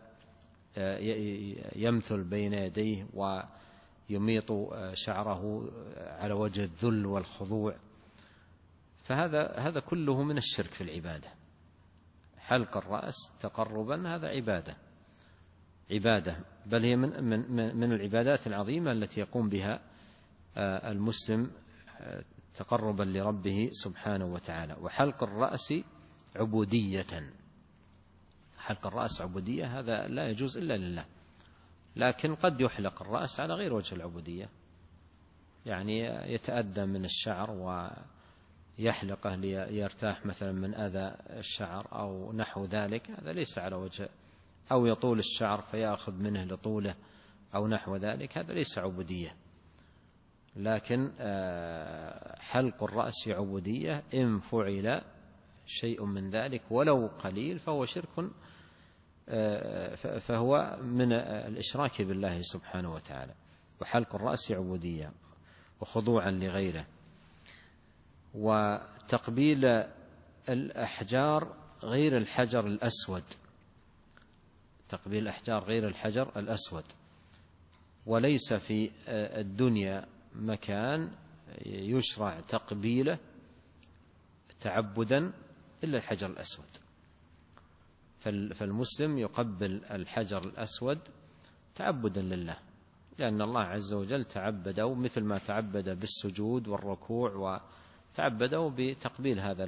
يمثل بين يديه ويميط شعره على وجه الذل والخضوع. فهذا كله من الشرك في العبادة. حلق الرأس تقربا هذا عبادة، بل هي من العبادات العظيمة التي يقوم بها المسلم تقربا لربه سبحانه وتعالى. وحلق الرأس عبودية، حلق الرأس عبودية، هذا لا يجوز إلا لله. لكن قد يحلق الرأس على غير وجه العبودية، يعني يتأذى من الشعر ويحلقه ليرتاح مثلا من أذى الشعر أو نحو ذلك، هذا ليس على وجه، أو يطول الشعر فيأخذ منه لطوله أو نحو ذلك، هذا ليس عبودية. لكن حلق الرأس عبودية، إن فعل شيء من ذلك ولو قليل فهو شرك، فهو من الإشراك بالله سبحانه وتعالى. وحلق الرأس عبودية وخضوعا لغيره. وتقبيل الأحجار غير الحجر الأسود، تقبيل الأحجار غير الحجر الأسود، وليس في الدنيا مكان يشرع تقبيله تعبدا إلا الحجر الأسود. فالمسلم يقبل الحجر الأسود تعبدا لله، لأن الله عز وجل تعبده مثل ما تعبد بالسجود والركوع، وتعبده بتقبيل هذا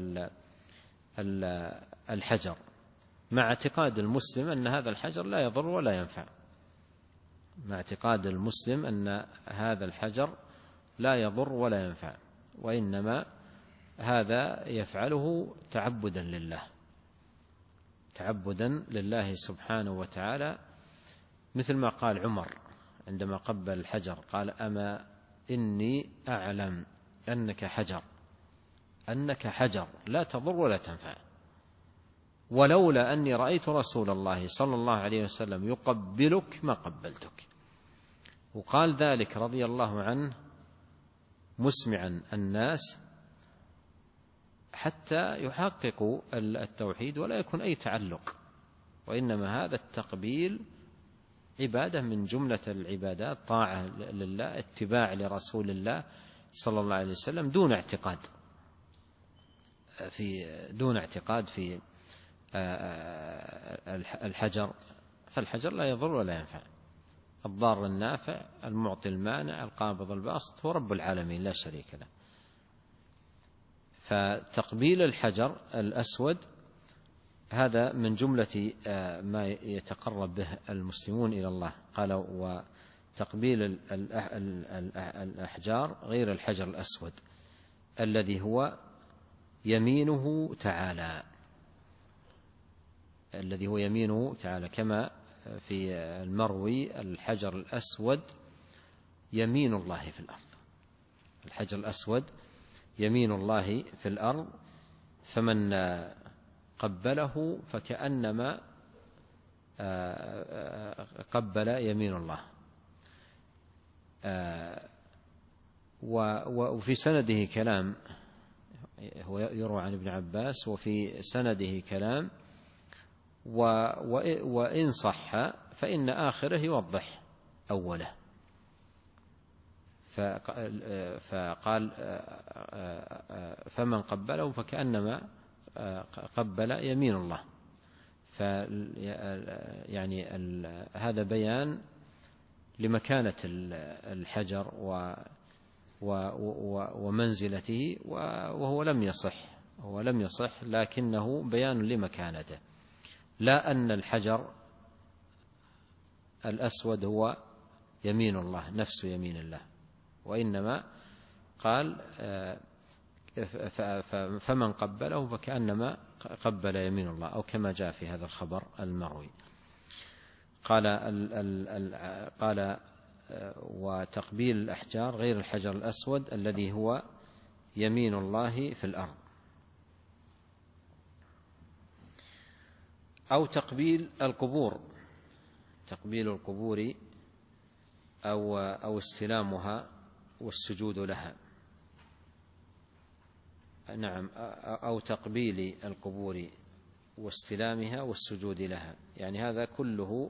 الحجر، مع اعتقاد المسلم أن هذا الحجر لا يضر ولا ينفع، مع اعتقاد المسلم أن هذا الحجر لا يضر ولا ينفع، وإنما هذا يفعله تعبدا لله، تعبدا لله سبحانه وتعالى. مثل ما قال عمر عندما قبل الحجر، قال: أما إني أعلم أنك حجر لا تضر ولا تنفع، ولولا أني رأيت رسول الله صلى الله عليه وسلم يقبلك ما قبلتك. وقال ذلك رضي الله عنه مسمعا الناس حتى يحققوا التوحيد ولا يكون أي تعلق، وإنما هذا التقبيل عبادة من جملة العبادات، طاعة لله، اتباع لرسول الله صلى الله عليه وسلم، دون اعتقاد في الحجر. فالحجر لا يضر ولا ينفع، الضار النافع، المعطي المانع، القابض الباسط، هو رب العالمين لا شريك له. فتقبيل الحجر الأسود هذا من جملة ما يتقرب به المسلمون إلى الله. قال: وتقبيل الأحجار غير الحجر الأسود الذي هو يمينه تعالى، الذي هو يمينه تعالى، كما في المروي: الحجر الأسود يمين الله في الأرض، الحجر الأسود يمين الله في الأرض، فمن قبله فكأنما قبل يمين الله. وفي سنده كلام، هو يروى عن ابن عباس، وفي سنده كلام، وإن صح فإن آخره يوضح أوله. فقال: فمن قبله فكأنما قبل يمين الله. يعني هذا بيان لمكانة الحجر ومنزلته، وهو لم يصح، لكنه بيان لمكانته، لا أن الحجر الأسود هو يمين الله نفس يمين الله، وإنما قال: فمن قبله فكأنما قبل يمين الله، أو كما جاء في هذا الخبر المروي. قال: وتقبيل الأحجار غير الحجر الأسود الذي هو يمين الله في الأرض. أو تقبيل القبور، تقبيل القبور أو استلامها والسجود لها. نعم، أو تقبيل القبور واستلامها والسجود لها، يعني هذا كله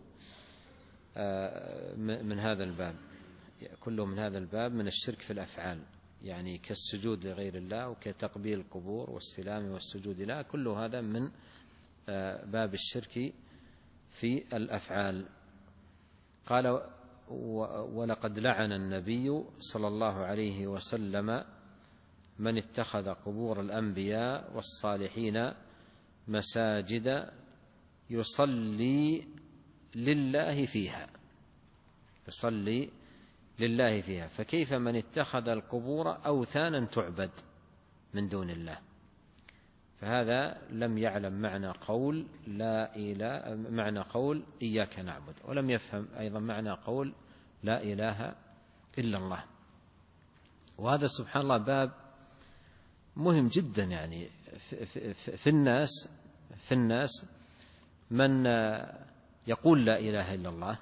من هذا الباب، كله من هذا الباب من الشرك في الأفعال، يعني كالسجود لغير الله وكتقبيل القبور واستلامه والسجود لها، كل هذا من باب الشرك في الأفعال. قال: ولقد لعن النبي صلى الله عليه وسلم من اتخذ قبور الأنبياء والصالحين مساجد يصلي لله فيها، يصلي لله فيها، فكيف من اتخذ القبور أوثانا تعبد من دون الله؟ فهذا لم يعلم معنى قول لا إله، معنى قول إياك نعبد، ولم يفهم أيضا معنى قول لا إله إلا الله. وهذا سبحان الله باب مهم جدا، يعني في الناس من يقول لا إله إلا الله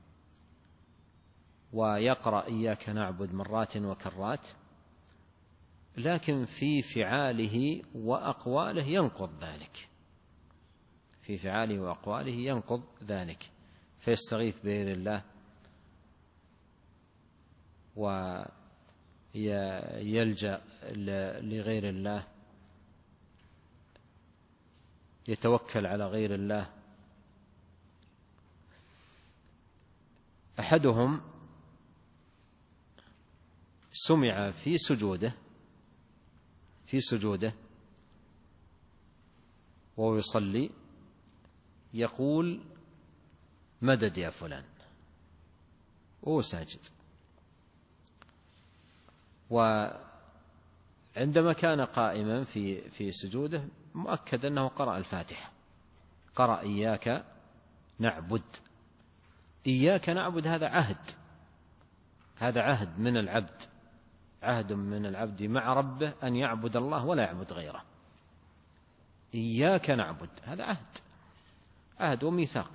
ويقرأ إياك نعبد مرات وكرات، لكن في فعاله وأقواله ينقض ذلك، في فعاله وأقواله ينقض ذلك، فيستغيث بغير الله ويلجأ لغير الله، يتوكل على غير الله. أحدهم سمع في سجوده وهو يصلي يقول: مدد يا فلان، وهو ساجد. وعندما كان قائما في سجوده مؤكد أنه قرأ الفاتحة، قرأ إياك نعبد. إياك نعبد هذا عهد من العبد، عهد من العبد مع ربه أن يعبد الله ولا يعبد غيره. إياك نعبد، هذا عهد وميثاق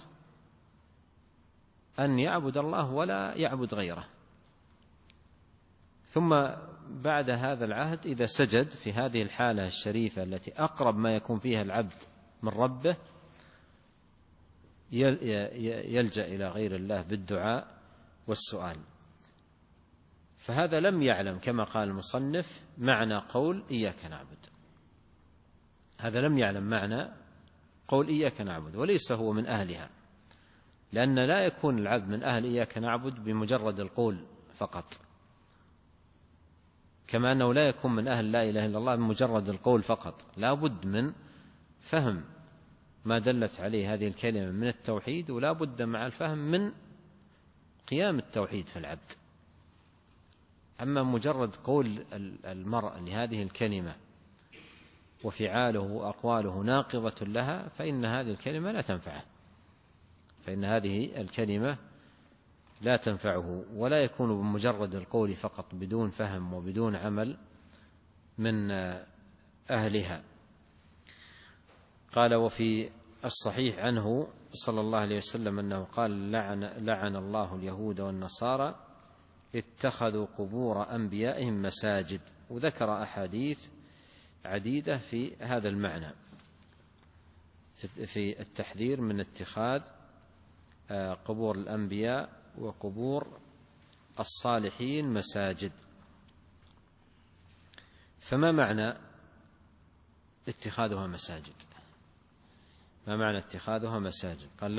أن يعبد الله ولا يعبد غيره. ثم بعد هذا العهد إذا سجد في هذه الحالة الشريفة التي أقرب ما يكون فيها العبد من ربه، يلجأ إلى غير الله بالدعاء والسؤال. فهذا لم يعلم كما قال المصنف معنى قول إياك نعبد، هذا لم يعلم معنى قول إياك نعبد، وليس هو من أهلها، لأن لا يكون العبد من أهل إياك نعبد بمجرد القول فقط، كما أنه لا يكون من أهل لا إله إلا الله بمجرد القول فقط، لا بد من فهم ما دلت عليه هذه الكلمة من التوحيد، ولا بد مع الفهم من قيام التوحيد في العبد. أما مجرد قول المرء لهذه الكلمة وفعاله وأقواله ناقضة لها، فإن هذه الكلمة لا تنفعه، فإن هذه الكلمة لا تنفعه، ولا يكون بمجرد القول فقط بدون فهم وبدون عمل من أهلها. قال: وفي الصحيح عنه صلى الله عليه وسلم أنه قال: لعن الله اليهود والنصارى اتخذوا قبور أنبيائهم مساجد. وذكر أحاديث عديدة في هذا المعنى، في التحذير من اتخاذ قبور الأنبياء وقبور الصالحين مساجد. فما معنى اتخاذها مساجد؟ ما معنى اتخاذها مساجد؟ قال: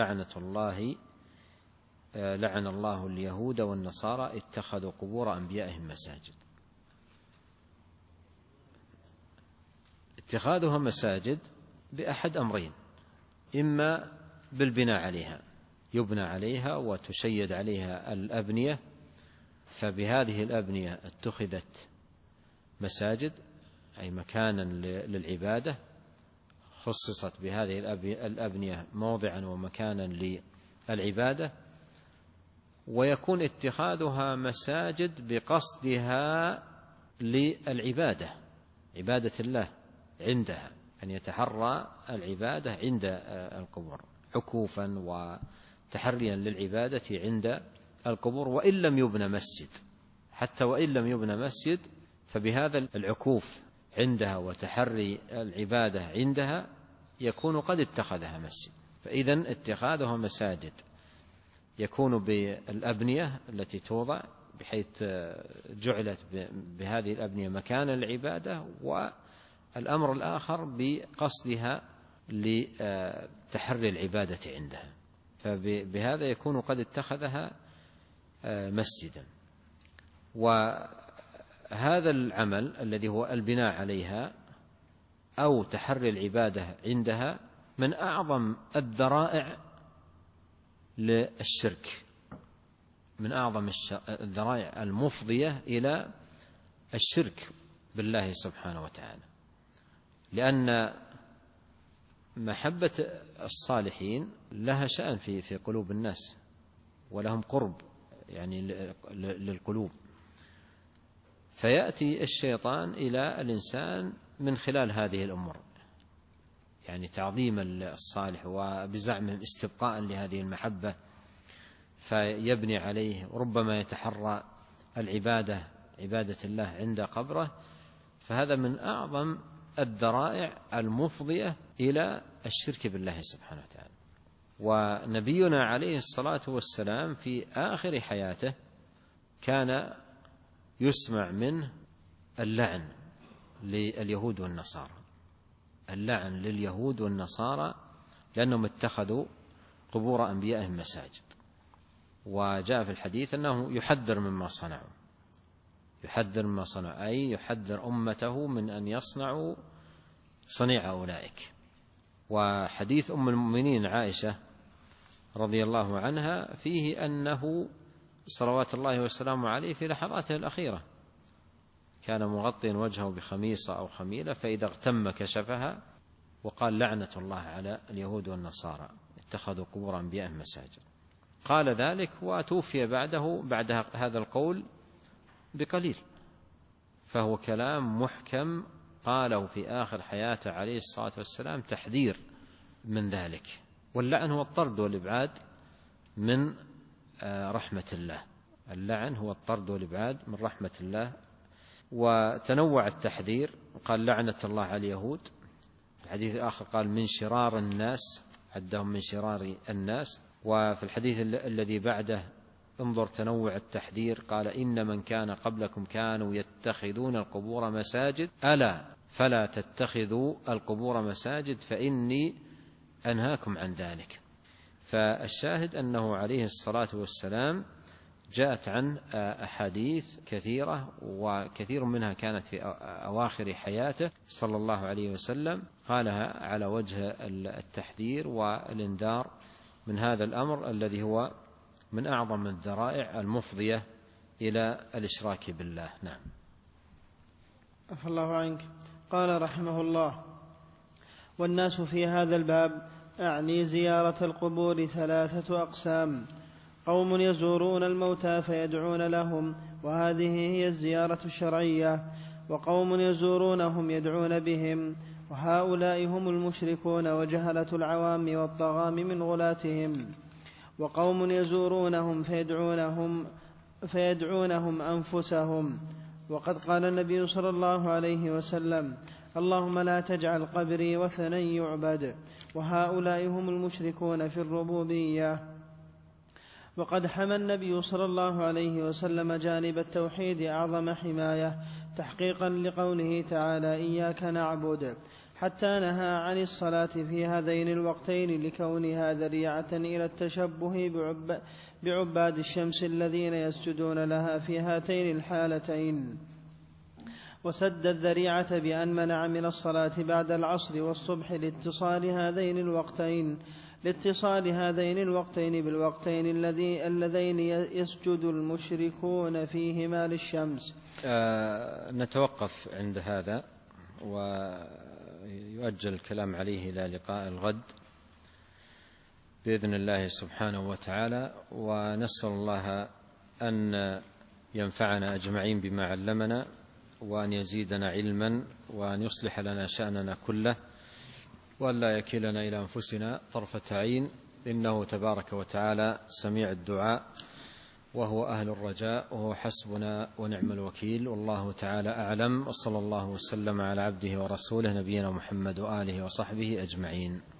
لعن الله اليهود والنصارى اتخذوا قبور أنبيائهم مساجد. اتخاذها مساجد بأحد أمرين: إما بالبناء عليها، يبنى عليها وتشيد عليها الأبنية، فبهذه الأبنية اتخذت مساجد، أي مكانا للعبادة، خصصت بهذه الأبنية موضعا ومكانا للعبادة. ويكون اتخاذها مساجد بقصدها للعبادة، عبادة الله عندها، أن يتحرى العبادة عند القبور. عكوفا وتحريا للعبادة عند القبور وإن لم يبنى مسجد، حتى وإن لم يبنى مسجد فبهذا العكوف عندها وتحري العبادة عندها يكون قد اتخذها مسجد. فإذن اتخاذها مساجد يكون بالأبنية التي توضع بحيث جعلت بهذه الأبنية مكان العبادة، والأمر الآخر بقصدها لتحري العبادة عندها، فبهذا يكون قد اتخذها مسجدا. وهذا العمل الذي هو البناء عليها أو تحري العبادة عندها من أعظم الذرائع للشرك، من أعظم الذرائع المفضية إلى الشرك بالله سبحانه وتعالى، لأن محبة الصالحين لها شأن في قلوب الناس ولهم قرب يعني للقلوب، فيأتي الشيطان إلى الإنسان من خلال هذه الأمور، يعني تعظيم الصالح وبزعمهم استبقاء لهذه المحبة، فيبني عليه، ربما يتحرى العبادة عبادة الله عند قبره، فهذا من أعظم الذرائع المفضية إلى الشرك بالله سبحانه وتعالى. ونبينا عليه الصلاة والسلام في آخر حياته كان يسمع منه اللعن لليهود والنصارى، اللعن لليهود والنصارى لأنهم اتخذوا قبور أنبيائهم مساجد. وجاء في الحديث أنه يحذر مما صنعوا، يحذر مما صنعوا، أي يحذر أمته من أن يصنعوا صنيع أولئك. وحديث أم المؤمنين عائشة رضي الله عنها فيه أنه صلوات الله وسلامه عليه في لحظاته الأخيرة كان مغطيا وجهه بخميصة أو خميلة، فإذا اغتم كشفها وقال لعنة الله على اليهود والنصارى اتخذوا قبور أنبيائهم مساجد. قال ذلك وتوفي بعد هذا القول بقليل، فهو كلام محكم قاله في آخر حياته عليه الصلاة والسلام تحذير من ذلك. واللعن هو الطرد والإبعاد من رحمة الله، اللعن هو الطرد والإبعاد من رحمة الله. وتنوع التحذير، قال لعنة الله على اليهود، الحديث الآخر قال من شرار الناس، عدهم من شرار الناس. وفي الحديث الذي بعده انظر تنوع التحذير، قال إن من كان قبلكم كانوا يتخذون القبور مساجد ألا فلا تتخذوا القبور مساجد فإني أنهاكم عن ذلك. فالشاهد أنه عليه الصلاة والسلام جاءت عن أحاديث كثيرة، وكثير منها كانت في أواخر حياته صلى الله عليه وسلم، قالها على وجه التحذير والإنذار من هذا الأمر الذي هو من أعظم الذرائع المفضية إلى الإشراك بالله. نعم. عفى الله عنك. قال رحمه الله: والناس في هذا الباب أعني زيارة القبور 3 أقسام: قوم يزورون الموتى فيدعون لهم، وهذه هي الزيارة الشرعية، وقوم يزورونهم يدعون بهم، وهؤلاء هم المشركون وجهلة العوام والطغام من غلاتهم. وقوم يزورونهم فيدعونهم أنفسهم، وقد قال النبي صلى الله عليه وسلم: اللهم لا تجعل قبري وثنا يعبد، وهؤلاء هم المشركون في الربوبية. وقد حمى النبي صلى الله عليه وسلم جانب التوحيد أعظم حماية تحقيقا لقوله تعالى: إياك نعبد، حتى نهى عن الصلاة في هذين الوقتين لكونها ذريعة إلى التشبه بعباد الشمس الذين يسجدون لها في هاتين الحالتين، وسد الذريعة بأن منع من الصلاة بعد العصر والصبح لاتصال هذين الوقتين بالوقتين اللذين يسجد المشركون فيهما للشمس. نتوقف عند هذا ويؤجل الكلام عليه إلى لقاء الغد بإذن الله سبحانه وتعالى، ونسأل الله أن ينفعنا أجمعين بما علمنا، وأن يزيدنا علما، وأن يصلح لنا شأننا كله، وأن لا يكلنا إلى أنفسنا طرفة عين. إنه تبارك وتعالى سميع الدعاء وهو أهل الرجاء، وهو حسبنا ونعم الوكيل. والله تعالى أعلم، وصلى الله وسلم على عبده ورسوله نبينا محمد وآله وصحبه أجمعين.